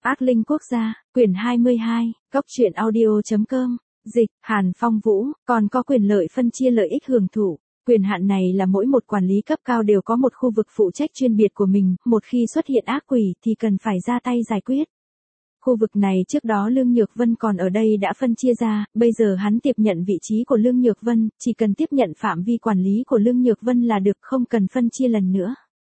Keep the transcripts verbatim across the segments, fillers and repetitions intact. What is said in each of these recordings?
Ác linh quốc gia, quyển hai mươi hai, Cốc truyện audio.com, dịch, Hàn Phong Vũ, còn có quyền lợi phân chia lợi ích hưởng thụ. Quyền hạn này là mỗi một quản lý cấp cao đều có một khu vực phụ trách chuyên biệt của mình, một khi xuất hiện ác quỷ thì cần phải ra tay giải quyết. Khu vực này trước đó Lương Nhược Vân còn ở đây đã phân chia ra, bây giờ hắn tiếp nhận vị trí của Lương Nhược Vân, chỉ cần tiếp nhận phạm vi quản lý của Lương Nhược Vân là được, không cần phân chia lần nữa.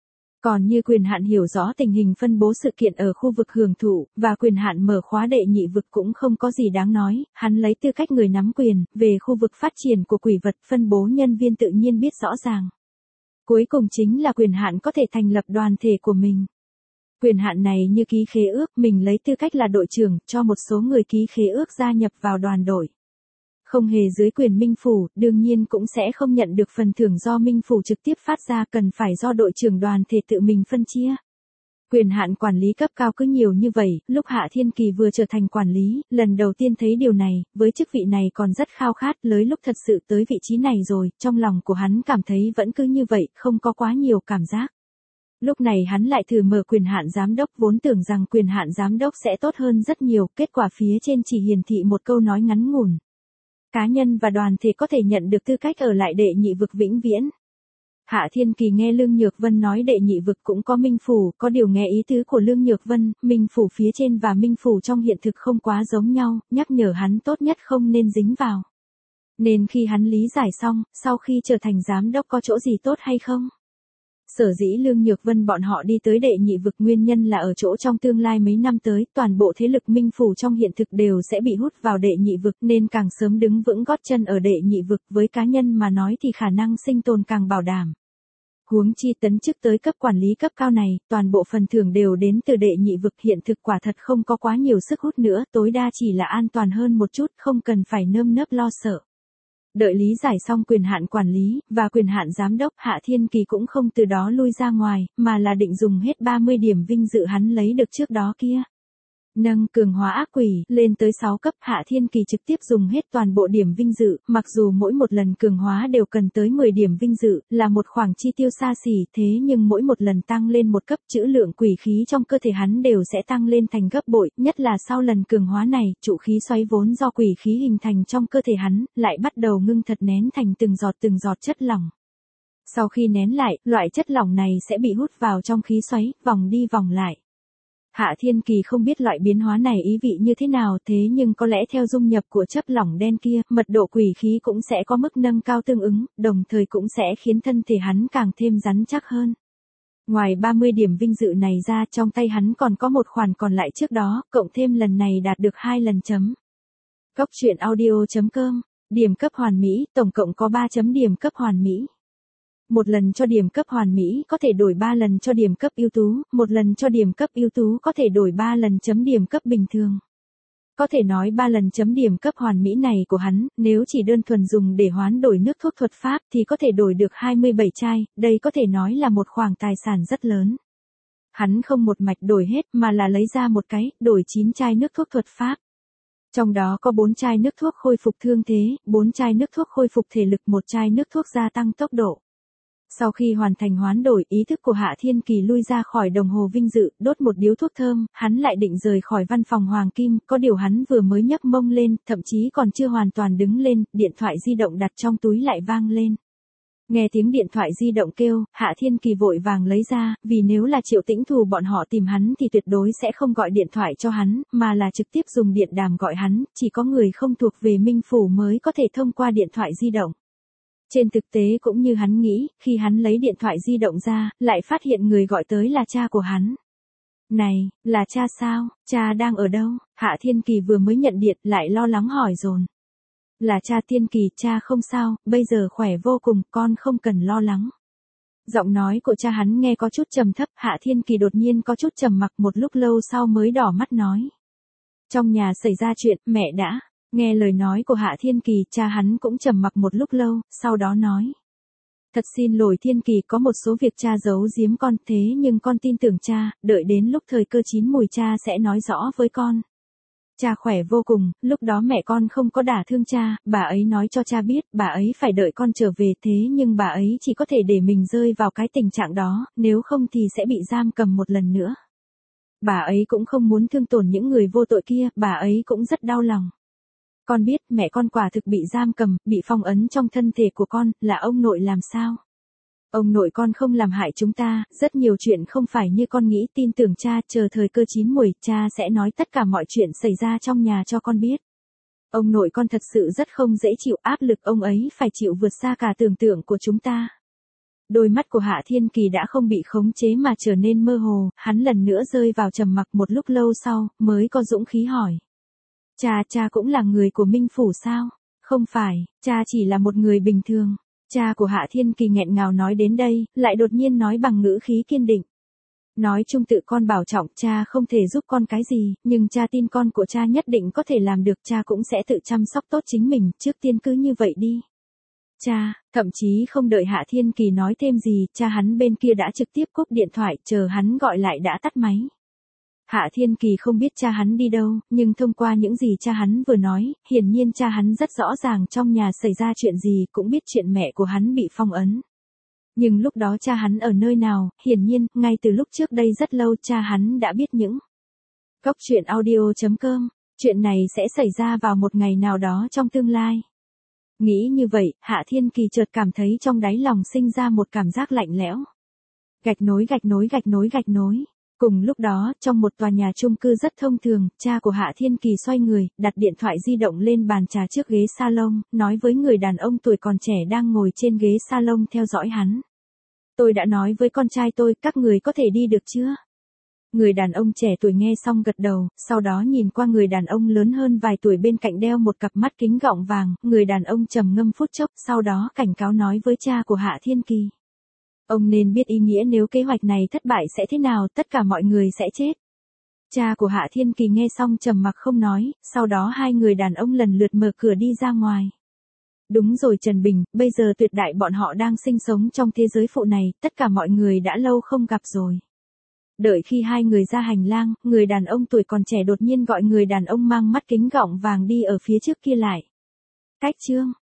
Còn như quyền hạn hiểu rõ tình hình phân bố sự kiện ở khu vực hưởng thụ, và quyền hạn mở khóa đệ nhị vực cũng không có gì đáng nói, hắn lấy tư cách người nắm quyền, về khu vực phát triển của quỷ vật phân bố nhân viên tự nhiên biết rõ ràng. Cuối cùng chính là quyền hạn có thể thành lập đoàn thể của mình. Quyền hạn này như ký khế ước, mình lấy tư cách là đội trưởng, cho một số người ký khế ước gia nhập vào đoàn đội. Không hề dưới quyền minh phủ, đương nhiên cũng sẽ không nhận được phần thưởng do minh phủ trực tiếp phát ra, cần phải do đội trưởng đoàn thể tự mình phân chia. Quyền hạn quản lý cấp cao cứ nhiều như vậy, lúc Hạ Thiên Kỳ vừa trở thành quản lý, lần đầu tiên thấy điều này, với chức vị này còn rất khao khát, tới lúc thật sự tới vị trí này rồi, trong lòng của hắn cảm thấy vẫn cứ như vậy, không có quá nhiều cảm giác. Lúc này hắn lại thử mở quyền hạn giám đốc, vốn tưởng rằng quyền hạn giám đốc sẽ tốt hơn rất nhiều, kết quả phía trên chỉ hiển thị một câu nói ngắn ngủn. Cá nhân và đoàn thể có thể nhận được tư cách ở lại đệ nhị vực vĩnh viễn. Hạ Thiên Kỳ nghe Lương Nhược Vân nói đệ nhị vực cũng có minh phủ, có điều nghe ý tứ của Lương Nhược Vân, minh phủ phía trên và minh phủ trong hiện thực không quá giống nhau, nhắc nhở hắn tốt nhất không nên dính vào. Nên khi hắn lý giải xong, sau khi trở thành giám đốc có chỗ gì tốt hay không? Sở dĩ Lương Nhược Vân bọn họ đi tới đệ nhị vực nguyên nhân là ở chỗ trong tương lai mấy năm tới, toàn bộ thế lực minh phủ trong hiện thực đều sẽ bị hút vào đệ nhị vực, nên càng sớm đứng vững gót chân ở đệ nhị vực, với cá nhân mà nói thì khả năng sinh tồn càng bảo đảm. Huống chi tấn chức tới cấp quản lý cấp cao này, toàn bộ phần thưởng đều đến từ đệ nhị vực, hiện thực quả thật không có quá nhiều sức hút nữa, tối đa chỉ là an toàn hơn một chút, không cần phải nơm nớp lo sợ. Đợi lý giải xong quyền hạn quản lý, và quyền hạn giám đốc, Hạ Thiên Kỳ cũng không từ đó lui ra ngoài, mà là định dùng hết ba mươi điểm vinh dự hắn lấy được trước đó kia. Nâng cường hóa ác quỷ, lên tới sáu cấp, Hạ Thiên Kỳ trực tiếp dùng hết toàn bộ điểm vinh dự, mặc dù mỗi một lần cường hóa đều cần tới mười điểm vinh dự, là một khoản chi tiêu xa xỉ, thế nhưng mỗi một lần tăng lên một cấp, trữ lượng quỷ khí trong cơ thể hắn đều sẽ tăng lên thành gấp bội, nhất là sau lần cường hóa này, trụ khí xoáy vốn do quỷ khí hình thành trong cơ thể hắn, lại bắt đầu ngưng thật nén thành từng giọt từng giọt chất lỏng. Sau khi nén lại, loại chất lỏng này sẽ bị hút vào trong khí xoáy, vòng đi vòng lại. Hạ Thiên Kỳ không biết loại biến hóa này ý vị như thế nào, thế nhưng có lẽ theo dung nhập của chất lỏng đen kia, mật độ quỷ khí cũng sẽ có mức nâng cao tương ứng, đồng thời cũng sẽ khiến thân thể hắn càng thêm rắn chắc hơn. Ngoài ba mươi điểm vinh dự này ra, trong tay hắn còn có một khoản còn lại trước đó, cộng thêm lần này đạt được hai lần chấm. Cốc truyện audio.com, điểm cấp hoàn mỹ, tổng cộng có ba chấm điểm cấp hoàn mỹ. Một lần cho điểm cấp hoàn mỹ có thể đổi ba lần cho điểm cấp ưu tú, một lần cho điểm cấp ưu tú có thể đổi ba lần chấm điểm cấp bình thường. Có thể nói ba lần chấm điểm cấp hoàn mỹ này của hắn, nếu chỉ đơn thuần dùng để hoán đổi nước thuốc thuật pháp thì có thể đổi được hai mươi bảy chai, đây có thể nói là một khoản tài sản rất lớn. Hắn không một mạch đổi hết mà là lấy ra một cái, đổi chín chai nước thuốc thuật pháp. Trong đó có bốn chai nước thuốc khôi phục thương thế, bốn chai nước thuốc khôi phục thể lực, một chai nước thuốc gia tăng tốc độ. Sau khi hoàn thành hoán đổi, ý thức của Hạ Thiên Kỳ lui ra khỏi đồng hồ vinh dự, đốt một điếu thuốc thơm, hắn lại định rời khỏi văn phòng Hoàng Kim, có điều hắn vừa mới nhấc mông lên, thậm chí còn chưa hoàn toàn đứng lên, điện thoại di động đặt trong túi lại vang lên. Nghe tiếng điện thoại di động kêu, Hạ Thiên Kỳ vội vàng lấy ra, vì nếu là Triệu Tĩnh Thù bọn họ tìm hắn thì tuyệt đối sẽ không gọi điện thoại cho hắn, mà là trực tiếp dùng điện đàm gọi hắn, chỉ có người không thuộc về minh phủ mới có thể thông qua điện thoại di động. Trên thực tế cũng như hắn nghĩ, khi hắn lấy điện thoại di động ra, lại phát hiện người gọi tới là cha của hắn. Này, là cha sao, cha đang ở đâu? Hạ Thiên Kỳ vừa mới nhận điện, lại lo lắng hỏi dồn. Là cha Thiên Kỳ, cha không sao, bây giờ khỏe vô cùng, con không cần lo lắng. Giọng nói của cha hắn nghe có chút trầm thấp, Hạ Thiên Kỳ đột nhiên có chút trầm mặc, một lúc lâu sau mới đỏ mắt nói. Trong nhà xảy ra chuyện, mẹ đã... Nghe lời nói của Hạ Thiên Kỳ, cha hắn cũng trầm mặc một lúc lâu, sau đó nói. Thật xin lỗi Thiên Kỳ, có một số việc cha giấu giếm con, thế nhưng con tin tưởng cha, đợi đến lúc thời cơ chín mùi cha sẽ nói rõ với con. Cha khỏe vô cùng, lúc đó mẹ con không có đả thương cha, bà ấy nói cho cha biết, bà ấy phải đợi con trở về, thế nhưng bà ấy chỉ có thể để mình rơi vào cái tình trạng đó, nếu không thì sẽ bị giam cầm một lần nữa. Bà ấy cũng không muốn thương tổn những người vô tội kia, bà ấy cũng rất đau lòng. Con biết mẹ con quả thực bị giam cầm, bị phong ấn trong thân thể của con, là ông nội làm sao? Ông nội con không làm hại chúng ta, rất nhiều chuyện không phải như con nghĩ, tin tưởng cha, chờ thời cơ chín muồi, cha sẽ nói tất cả mọi chuyện xảy ra trong nhà cho con biết. Ông nội con thật sự rất không dễ chịu, áp lực ông ấy phải chịu vượt xa cả tưởng tượng của chúng ta. Đôi mắt của Hạ Thiên Kỳ đã không bị khống chế mà trở nên mơ hồ, hắn lần nữa rơi vào trầm mặc một lúc lâu sau, mới có dũng khí hỏi. Cha, cha cũng là người của Minh Phủ sao? Không phải, cha chỉ là một người bình thường. Cha của Hạ Thiên Kỳ nghẹn ngào nói đến đây, lại đột nhiên nói bằng ngữ khí kiên định. Nói chung tự con bảo trọng, cha không thể giúp con cái gì, nhưng cha tin con của cha nhất định có thể làm được, cha cũng sẽ tự chăm sóc tốt chính mình, trước tiên cứ như vậy đi. Cha, thậm chí không đợi Hạ Thiên Kỳ nói thêm gì, cha hắn bên kia đã trực tiếp cúp điện thoại, chờ hắn gọi lại đã tắt máy. Hạ Thiên Kỳ không biết cha hắn đi đâu, nhưng thông qua những gì cha hắn vừa nói, hiển nhiên cha hắn rất rõ ràng trong nhà xảy ra chuyện gì, cũng biết chuyện mẹ của hắn bị phong ấn. Nhưng lúc đó cha hắn ở nơi nào, hiển nhiên, ngay từ lúc trước đây rất lâu cha hắn đã biết những. Góc truyện audio chấm com, chuyện này sẽ xảy ra vào một ngày nào đó trong tương lai. Nghĩ như vậy, Hạ Thiên Kỳ chợt cảm thấy trong đáy lòng sinh ra một cảm giác lạnh lẽo. Gạch nối gạch nối gạch nối gạch nối. Cùng lúc đó, trong một tòa nhà chung cư rất thông thường, cha của Hạ Thiên Kỳ xoay người, đặt điện thoại di động lên bàn trà trước ghế salon, nói với người đàn ông tuổi còn trẻ đang ngồi trên ghế salon theo dõi hắn. Tôi đã nói với con trai tôi, các người có thể đi được chưa? Người đàn ông trẻ tuổi nghe xong gật đầu, sau đó nhìn qua người đàn ông lớn hơn vài tuổi bên cạnh đeo một cặp mắt kính gọng vàng, người đàn ông trầm ngâm phút chốc, sau đó cảnh cáo nói với cha của Hạ Thiên Kỳ. Ông nên biết ý nghĩa nếu kế hoạch này thất bại sẽ thế nào, tất cả mọi người sẽ chết. Cha của Hạ Thiên Kỳ nghe xong trầm mặc không nói, sau đó hai người đàn ông lần lượt mở cửa đi ra ngoài. Đúng rồi Trần Bình, bây giờ tuyệt đại bọn họ đang sinh sống trong thế giới phụ này, tất cả mọi người đã lâu không gặp rồi. Đợi khi hai người ra hành lang, người đàn ông tuổi còn trẻ đột nhiên gọi người đàn ông mang mắt kính gọng vàng đi ở phía trước kia lại. Cách chương